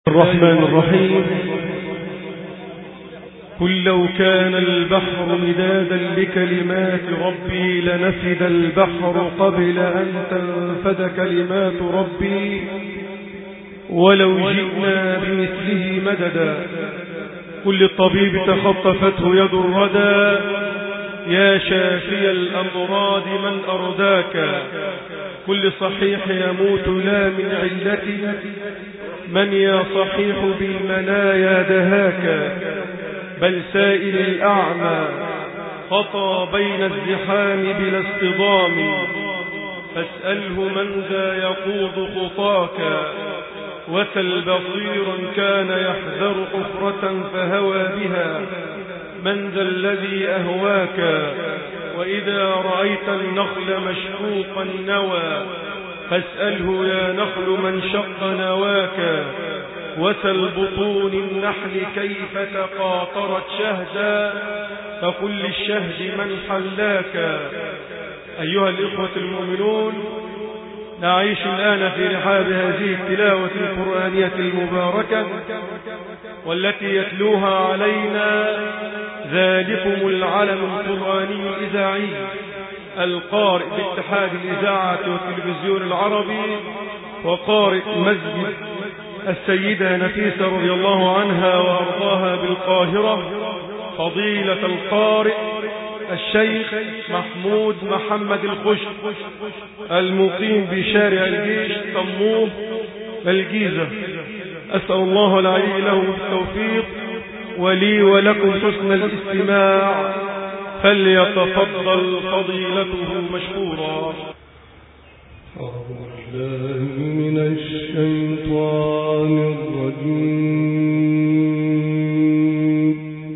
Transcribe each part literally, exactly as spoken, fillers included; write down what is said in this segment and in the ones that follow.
الرحمن الرحيم. قل لو كان البحر مدادا لكلمات ربي لنفد البحر قبل أن تنفد كلمات ربي ولو جئنا بمثله مددا. قل للطبيب تخطفته يد الردى يا شافي الأمراض من أرداك. كل صحيح يموت لا من علته من يا صحيح بالمنايا دهاك. بل سائل الأعمى خطى بين الزحام بلا اصطدام فاسأله من ذا يقود خطاك. وسل بصيرا كان يحذر حفرة فهوى بها من ذا الذي أهواك. وإذا رأيت النخل مشقوقا نوى فاسأله يا نخل من شق نواك. وسل بطون النحل كيف تقاطرت شهدا فقل للشهد من حلاك. أيها الإخوة المؤمنون، نعيش الآن في رحاب هذه التلاوة القرآنية المباركة والتي يتلوها علينا ذلكم العلم القرآني الإذاعي القارئ باتحاد الإذاعة والتلفزيون العربي وقارئ مسجد السيدة نفيسة رضي الله عنها وأرضاها بالقاهرة، فضيلة القارئ الشيخ محمود محمد الخشب المقيم بشارع الجيش طموح الجيزة. أسأل الله العلي له بالتوفيق ولي ولكم حسن الاستماع، فليتفضل فضيلته مشكورا. أعوذ بالله من الشيطان الرجيم.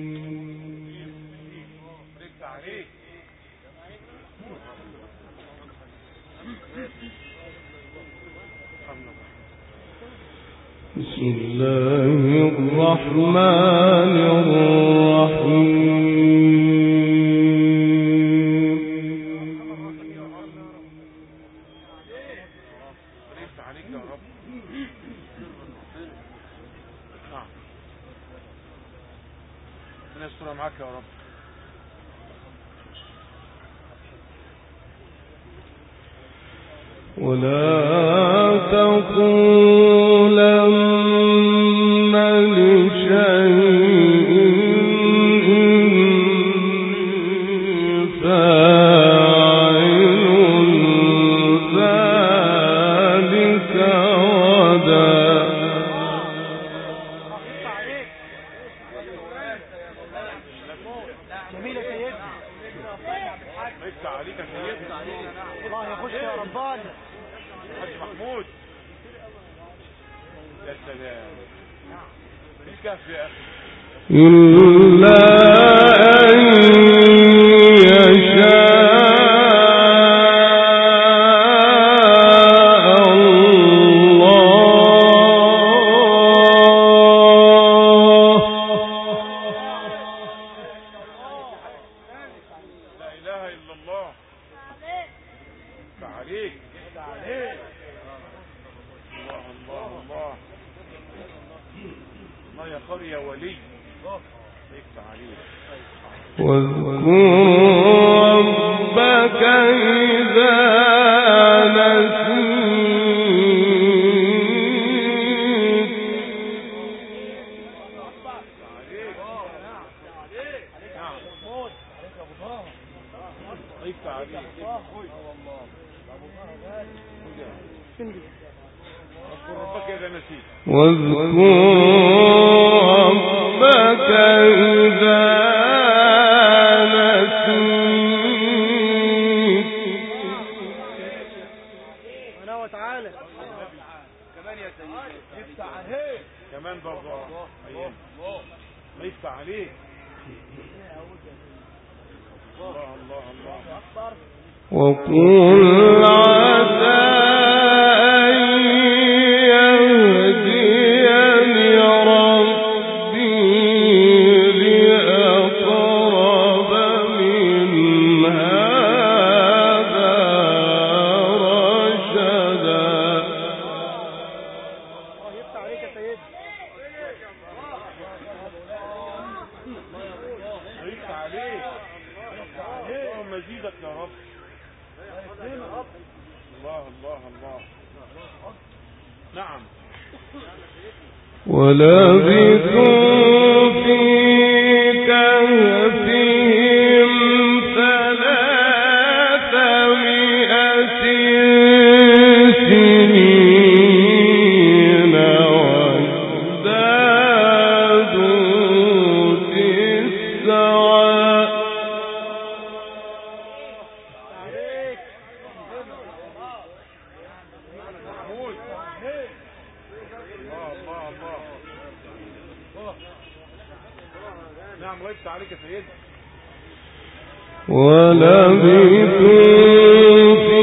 بسم الله الرحمن الرحيم. ولا تقولن لشيء إني فاعل ذلك غدا. جميلة سيدنا لسه عليك يا سيدنا الله يخش يا ربان حاج محمود. يا سلام بالكهف يا أخي. إلا أن يشاء واذكر ربك إذا نسيت. واذكر ربك إذا كمان برضه الله يفتح عليك. الله الله الله أكبر. وقل عسى أن يهديني ربي لأقرب من هذا رشدا. الله يفتح عليك يا سيدي. يزيدك يا رب. الله الله الله. نعم. ولبثوا في كهفهم ثلاثمائة سنين وازدادوا تسعا. نعم غيبت عليك يا سيدي. ولبثوا في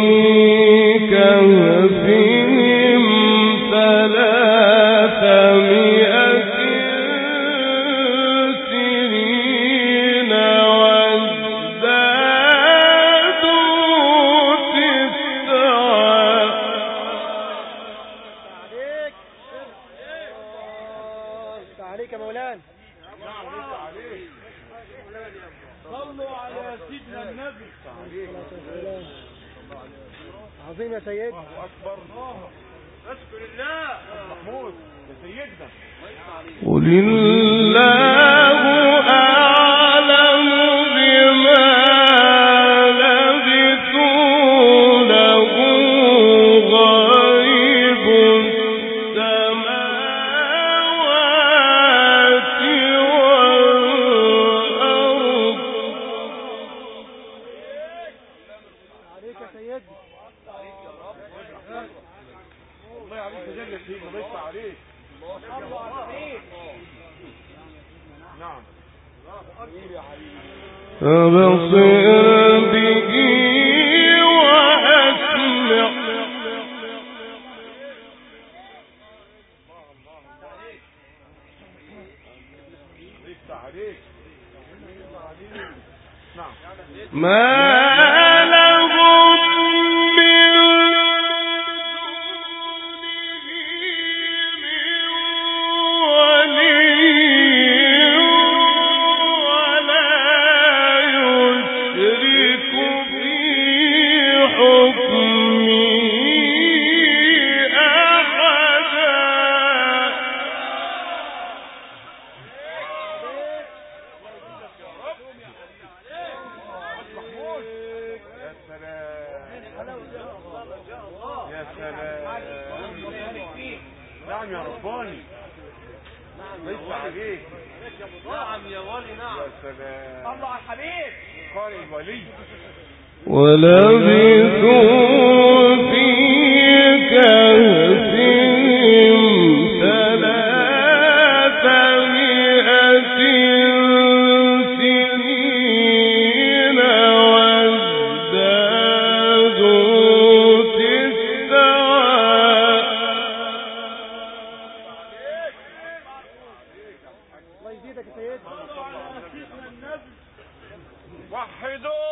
كهفهم ثلاثمائة سنين وازدادوا تسعا. عليك يا مولانا. نعم غيبت عليك. صلوا على سيدنا النبي. عظيم يا سيدي. الله أكبر. أشكر الله. محمود يا سيدنا. قل الله أعلم بما لبثوا له غيب السماوات والأرض. عليك يا سيدي. الله عليك تجلى سيدنا غيبت عليك. نعم. فبصر به وأسمع. غيبت عليك. نعم. ما لهم من يا سلام. نعم يا رباني. ليس عليك. نعم يا ولي. نعم يا سلام. الله على الحبيب قال الولي. ولبثوا في كهفهم ثلاثمائة سنين وازدادوا تسعا. الله يزيدك يا سيدي. وحدوا.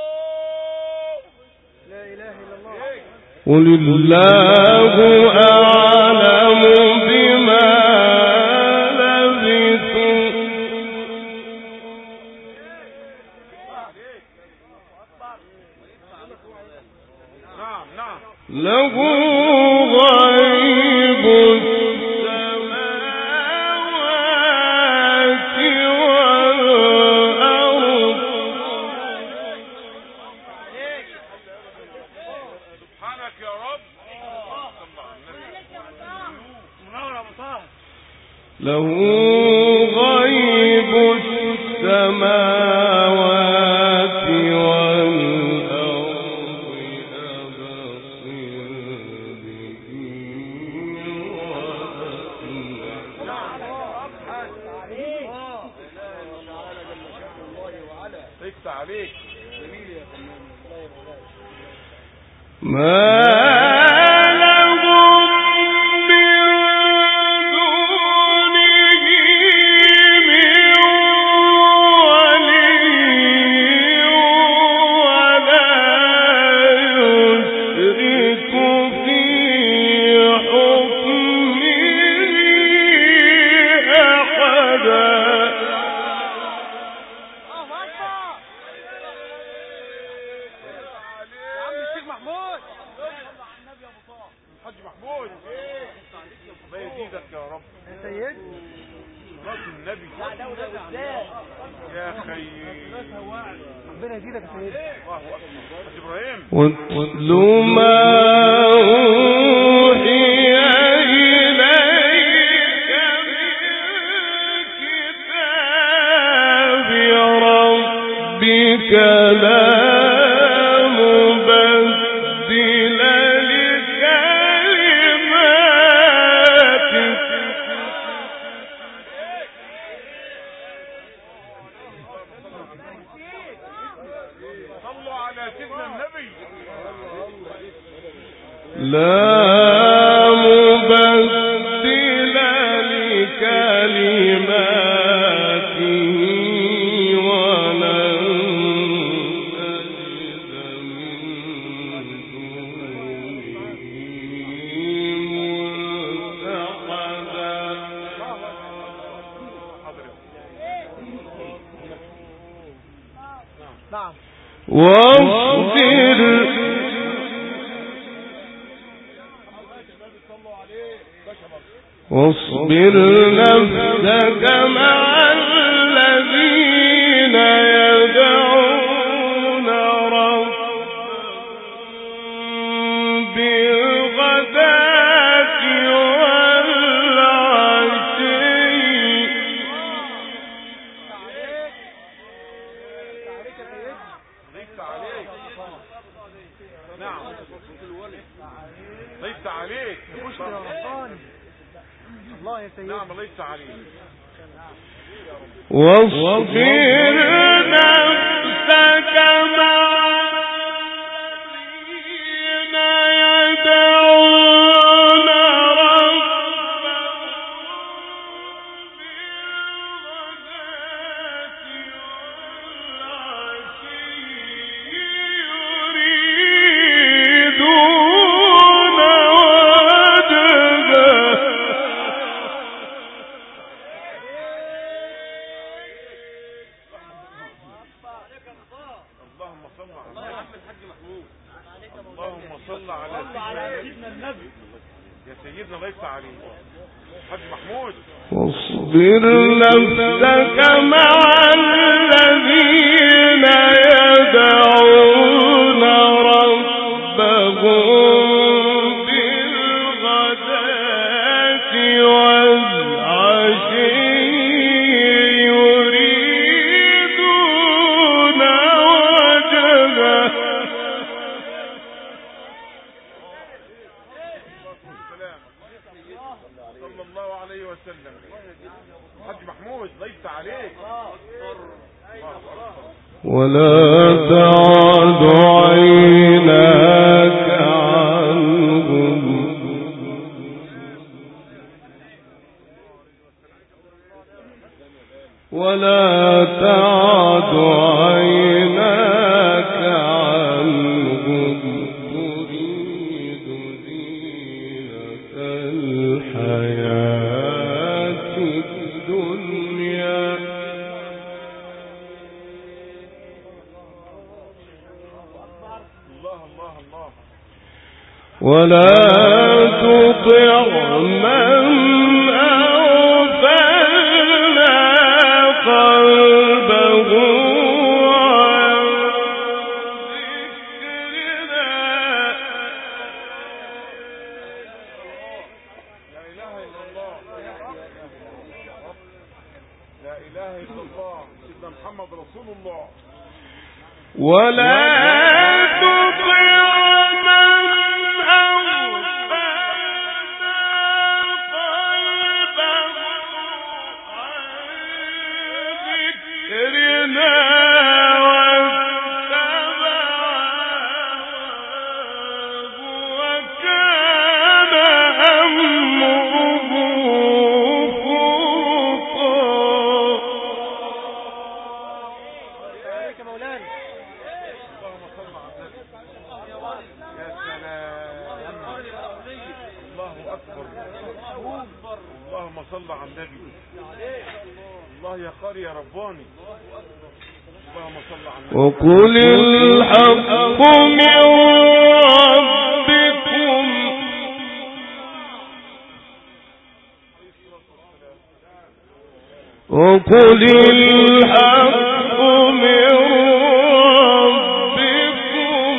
لا إله إلا الله. قل الله أعلم بما لبثوا. نعم نعم. له غيب السماوات والأرض. سبحانك يا رب. منور ابو طه. له غيب السماوات والأرض أبصر به وأسمع. ليس عليك. ما سيدنا. راس النبي يا خي ربنا يزيدك يا سيدنا. الله اكبر. حاج ابراهيم واتل ما أوحي إليك من كتاب ربك لا مبدل لكلماته صلوا على سيدنا النبي. لا مبدل لكلماته ولن تجد من دونه ملتحدا. نعم. واصبر واصبر نفسك مع الذين يدعون ربهم بالغداة والعشي. ضيفت عليك. نعم ضيفت عليك. خش يا رباني. الله يا سيدنا. نعم ضيفت عليك. واصبر نفسك مع الذين يدعون ربهم بالغداة والعشي يريدون وجهه. اللهم صل على الحاج محمود. اللهم صل على سيدنا النبي. يا سيدنا ضيفت عليك. حاج محمود واصبر نفسك مع الذين يدعون ربهم بالغداة والعشي يريدون وجهه. صلى الله عليه وسلم. حاج محمود ضيفت عليك. ولا تعد عيناك عنهم ولا تعد عيناك عنهم تريد زينة الحياة الدنيا. الله الله الله. ولا تطع من أغفلنا قلبه عن ذكرنا. لا اله الا الله. لا اله الا الله. سيدنا محمد رسول الله. ولا تطع من أغفلنا قلبه عن ذكرنا واتبع هواه وكان أمره فرطا. عليك يا مولانا. اللهم صل على النبي. يا سلام. الله اكبر. اللهم صل على النبي. الله يا قاري يا رباني. اللهم صل على النبي. وقل الحق من ربكم وقل الحق من ربكم.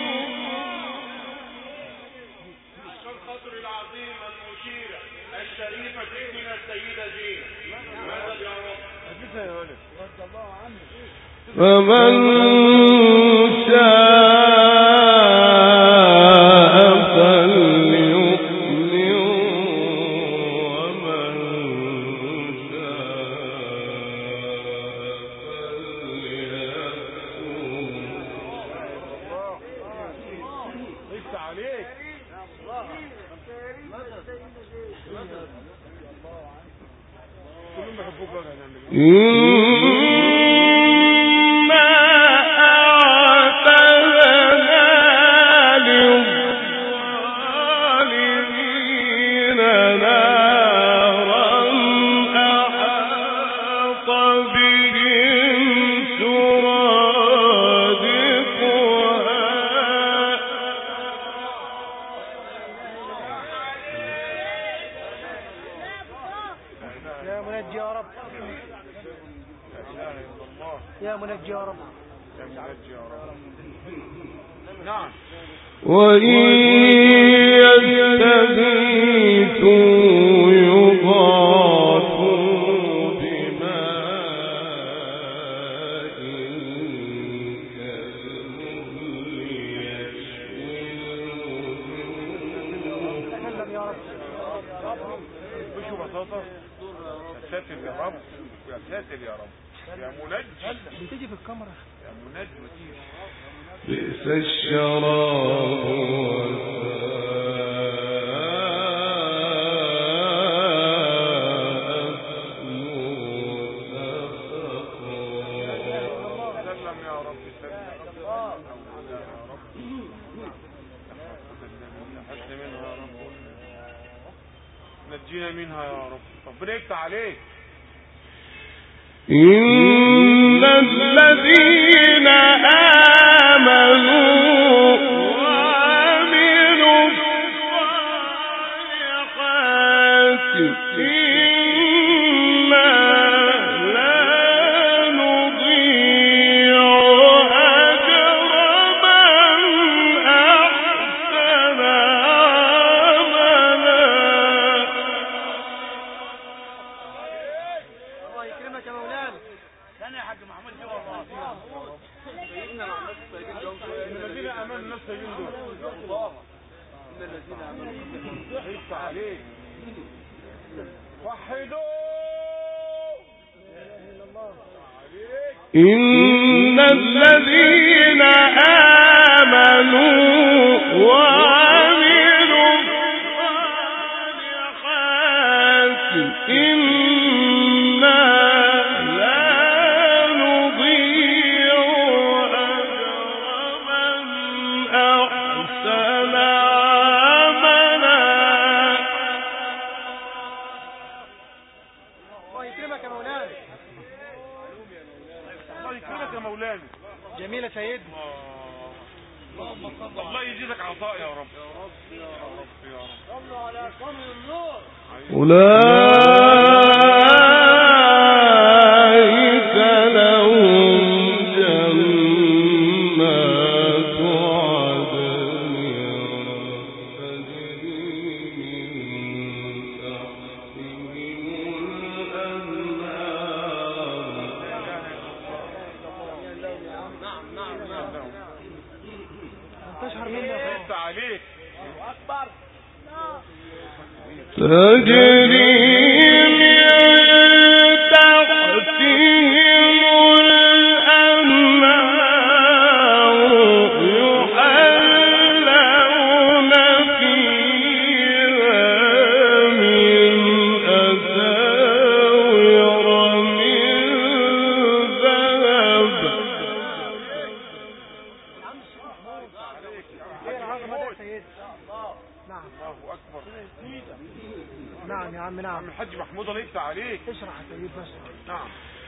عشان خاطر العظيمة المشيرة الشريفة سيدنا السيدة زينب ماذا يا رب؟ رضي الله عنه. فمن شاء فليؤمن ومن شاء عليك كلهم بيحبوك بقى هنعمل إنا أعتدنا للظالمين نارا أحاط بهم سرادقها. يا منجي يا رب، يا منجي يا رب، يا منجي يا رب. نعم. وإن يستغيثوا يغاثوا بماء كالمهل يشوي الوجوه. تكلم يا رب. مشوا بساطة. يا ساتر يا رب، يا ساتر يا رب، يا منجي. بتيجي في الكاميرا. يا منجي وتيجي. بئس الشراب سلم يا رب، سلم يا رب. حسن منها يا رب، نجينا منها يا رب، ربنا يفتح عليك. إن الذين آمنوا وعملوا الصالحات إنا لا نضيع أجر من أحسن عملا. الله يكرمك يا مولانا. ثاني يا حاج محمود جوا الله. إن الذين آمنوا الناس سيئين دول. إن الذين آمنوا يفتح عليك. وحدوا. إن الذين آمنوا وعملوا الصالحات إنا لا نضيع أجر من أحسن عملا. الله يكرمك يا مولانا. الله يكرمك يا مولانا. جميلة سيدنا. الله يزيدك عطاء يا رب. يا رب يا رب يا رب. صلوا على قمر النور. أولئك لهم جنات عدن تجري من تحتهم الأنهار. انتشر مني يا اخويا. يفتح عليك. أكبر. تجري من تحتهم الأنهار يحلون فيها من أساور من ذهب. ايه العظمة ده يا سيدنا؟ نعم. الله أكبر. نعم يا عم، نعم. عم الحاج محمود الله يفتح عليك. اشرح يا سيد بس. نعم.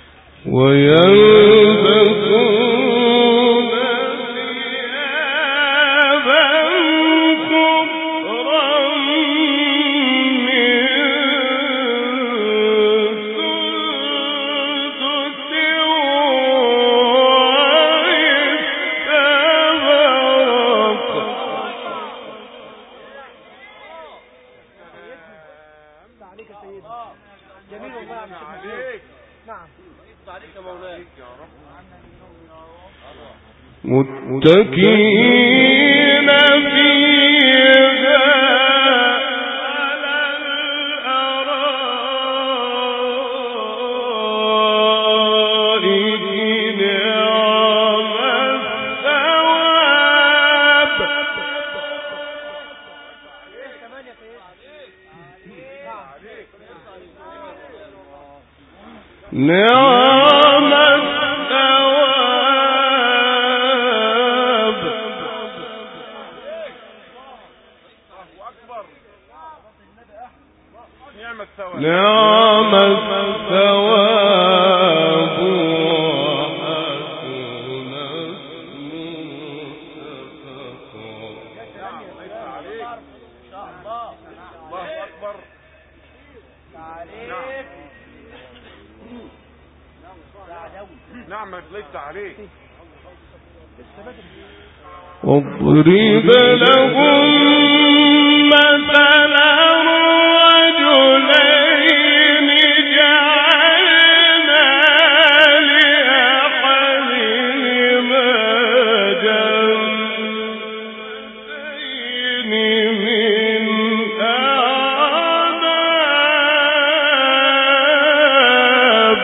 ويلبسون ثيابا خضرا من عليك. نعم. عليك يا مولاي يا رب. متكئين فيها على الأرائك نعم الثواب. نعم الثواب. نعم الثواب نعم ليس عليك. واضرب لهم مثلا رجلين جعلنا لأحدهما جنتين من أعناب.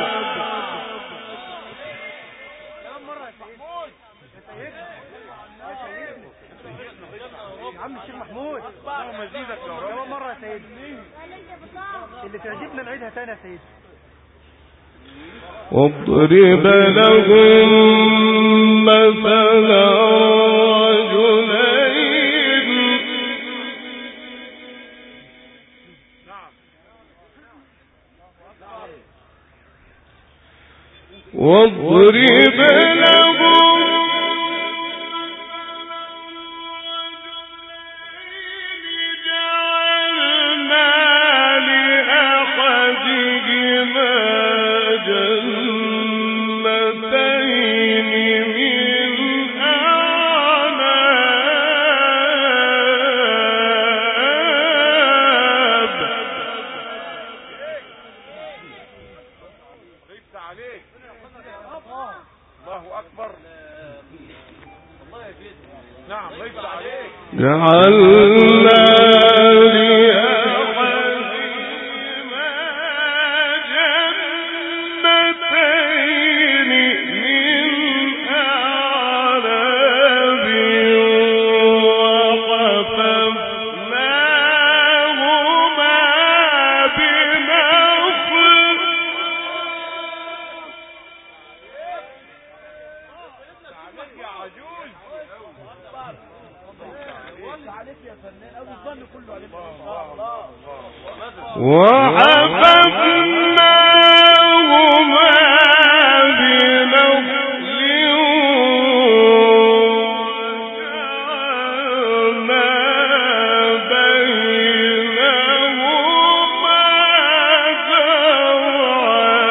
يا عم الشيخ محمود اللهم يزيدك يا رب. كمان مرة يا سيدي اللي تعجبنا نعيدها تاني يا سيدي. واضرب لهم مثلا رجلين واضرب لهم جعلنا لأحدهما جنتين من أعناب وحففناهما بنخل. يا عجوز عليك يا فنان ابو الظن كله عليك. وحفظناهما بنخل وجعلنا بينهما زرعا.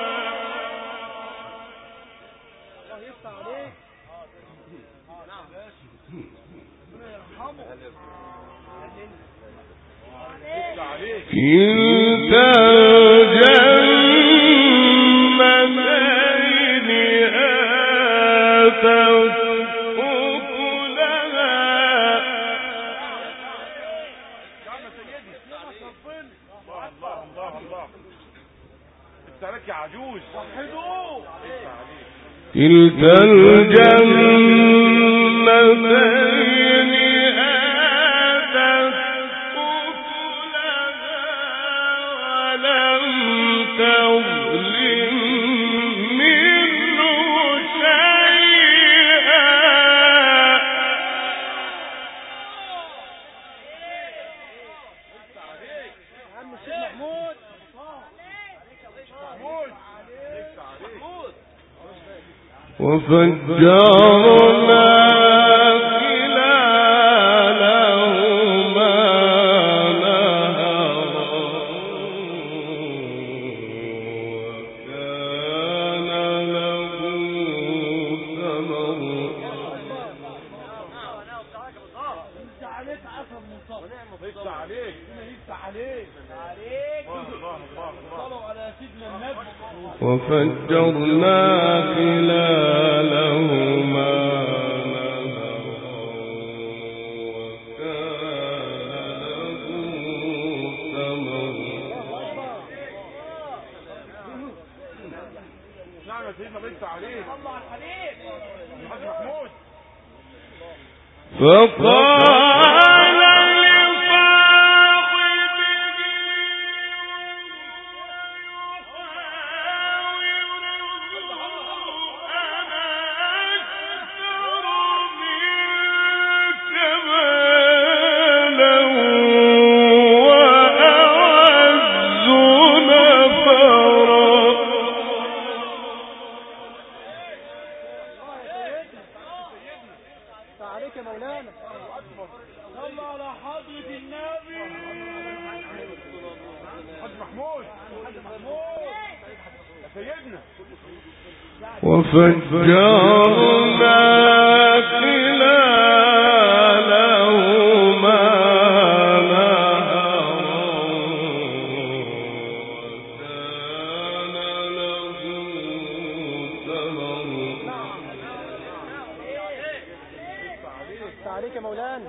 كلتا الجنتين آتت أكلها. الله الله الله انت لك يا عجوز وحدوه. كلتا الجنتين آتت أكلها ولم تظلم منه شيئا. يا عم الشيخ محمود وفجرنا خلالهما نهرا وكان له ثمر. انت عليك عصب مصاب. ونعم عليك. عليك. الله الله الله. وفجرنا خلالهما فقال وفجرنا خلالهما نهرا وكان له ثمر. عليك يا مولانا.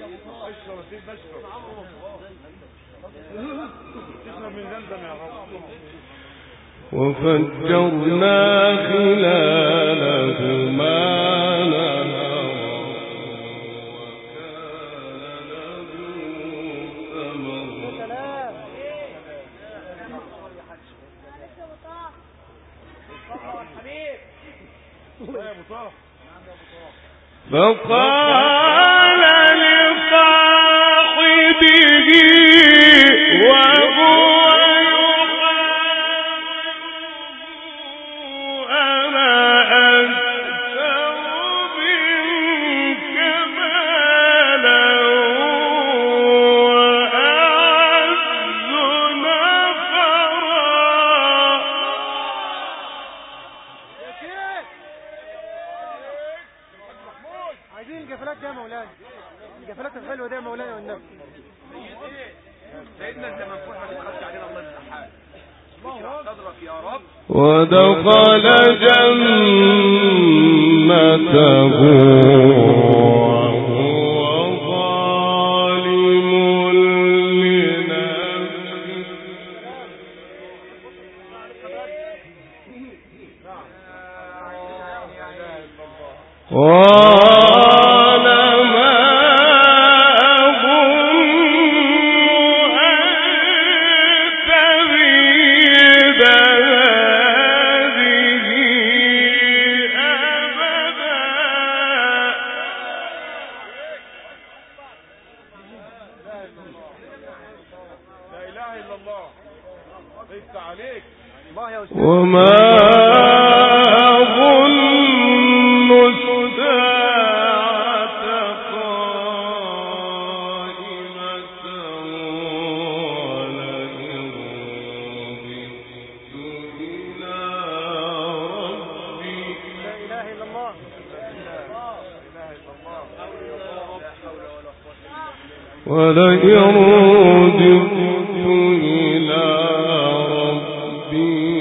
وفجرنا خلالهما نهرا وكان له ثمر. فقال لصاحبه وهو ودخل جنته وهو ظالم لنفسه قال ما أظن أن تبيد وما أظن الساعة قائمة ولئن رددت إلى ربي لا إله إلا الله. ولئن رددت إلى ربي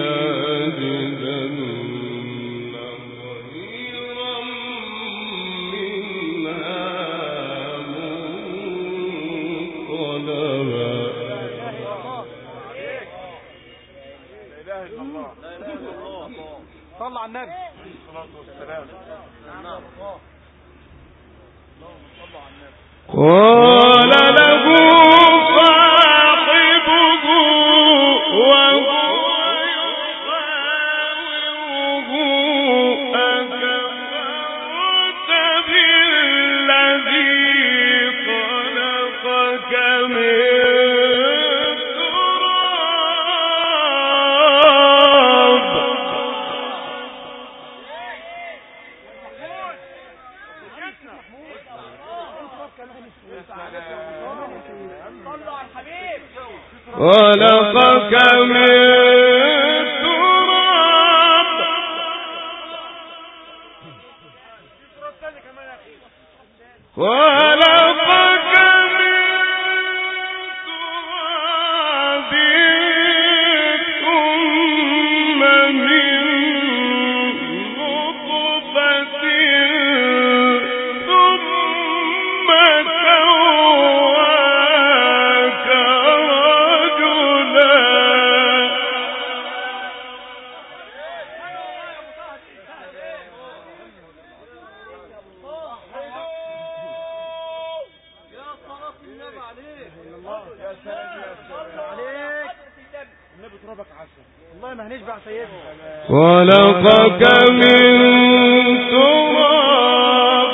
صلى على النبي. قال له صاحبه وهو يحاوره أكفرت بالذي خلقك من خلقك من تراب خلقك من تراب ثم والله ما هنشبع سيدنا. خلقك من تراب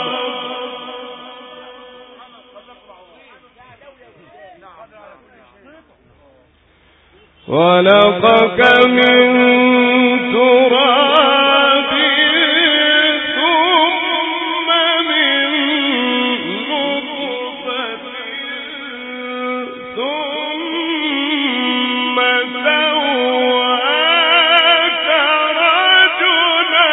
خلقك من تراب ثم من نطفة ثم سواك رجلا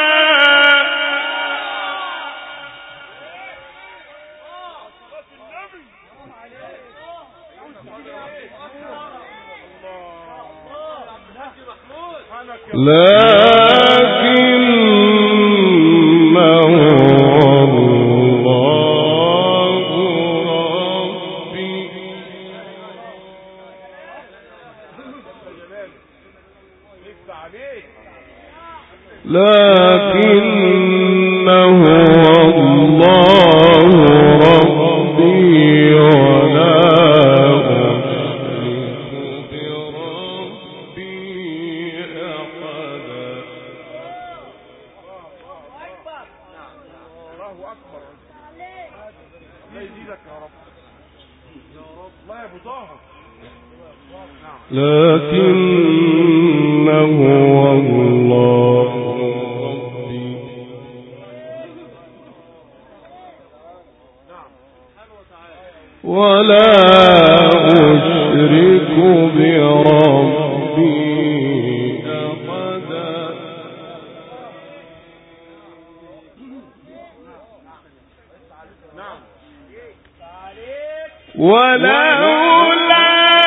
لكنه الله ربي لكنه الله ربي ولا أشرك بربي أحدا. الله اكبر. الله يزيدك يا رب. الله يا ابو طه. لكنه الله ربي ولا أشرك بربي أحدا. ولولا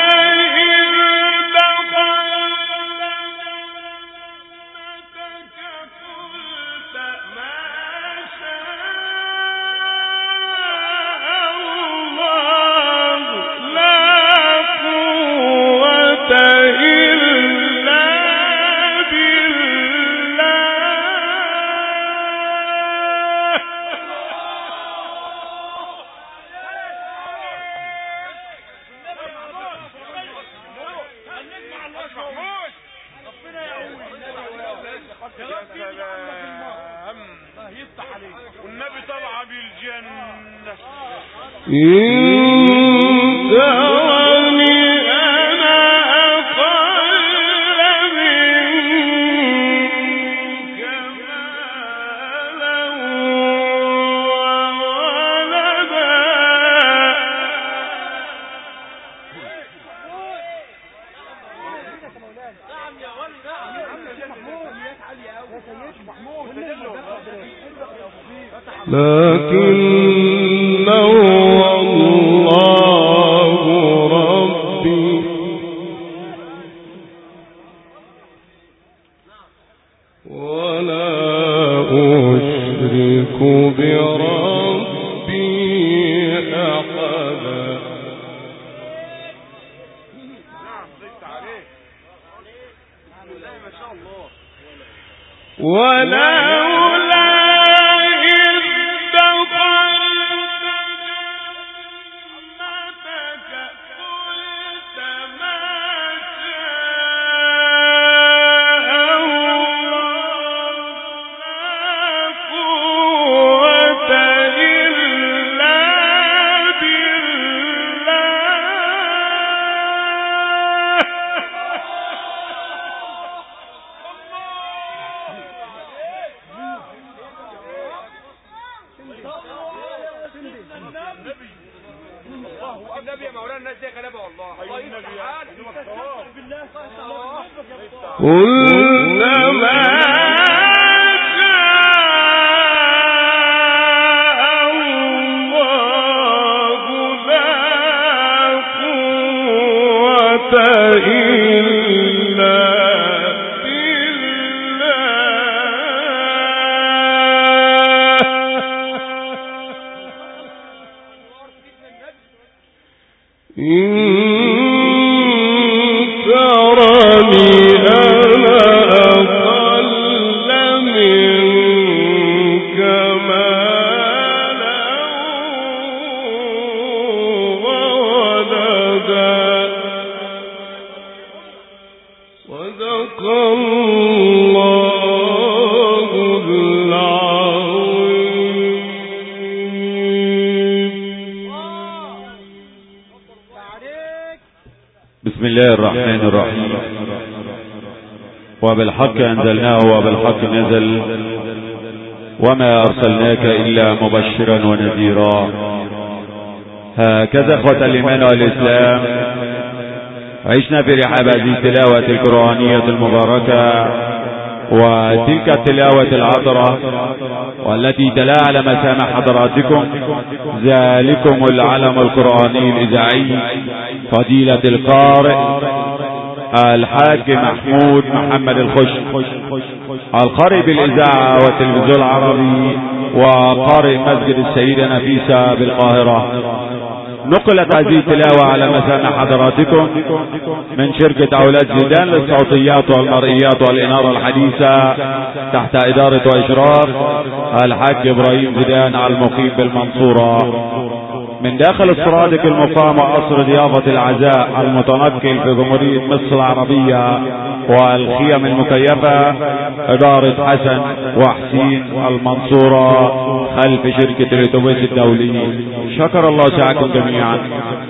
والنبي طلع بالجنة. إن ترني أنا أقل منك مالا وولدا لكنه الله ربي ولا أشرك بربي أحدا. ولولا إذ دخلت جنتك قلت ما شاء الله لا قوة إلا النبي يا مولانا الناس دي غلابه والله. الله يفتح عليك. قلنا ما إن ترني أنا بسم الله الرحمن الرحيم. وبالحق أنزلناه وبالحق نزل وما أرسلناك إلا مبشرا ونذيرا. هكذا أخوة الإيمان والإسلام عشنا في رحاب هذه التلاوة القرآنية المباركة، وتلك التلاوة العطرة والتي تلا على مسامع حضراتكم ذلكم العلم القرآني الإذاعي فضيلة القارئ الحاج محمود محمد الخش، القارئ بالإذاعة والتلفزيون العربي وقارئ مسجد السيدة نفيسة بالقاهرة. نقلت هذه التلاوة على مسامع حضراتكم من شركة أولاد زيدان للصوتيات والمرئيات والإنارة الحديثة تحت إدارة وإشراف الحاج إبراهيم زيدان على المقيم بالمنصورة، من داخل السرادق المقام وقصر ضيافة العزاء المتنقل في جمهورية مصر العربية والخيم المكيفة إدارة حسن وحسين المنصورة خلف شركة الاتوبيس الدولي. شكر الله سعيكم جميعا.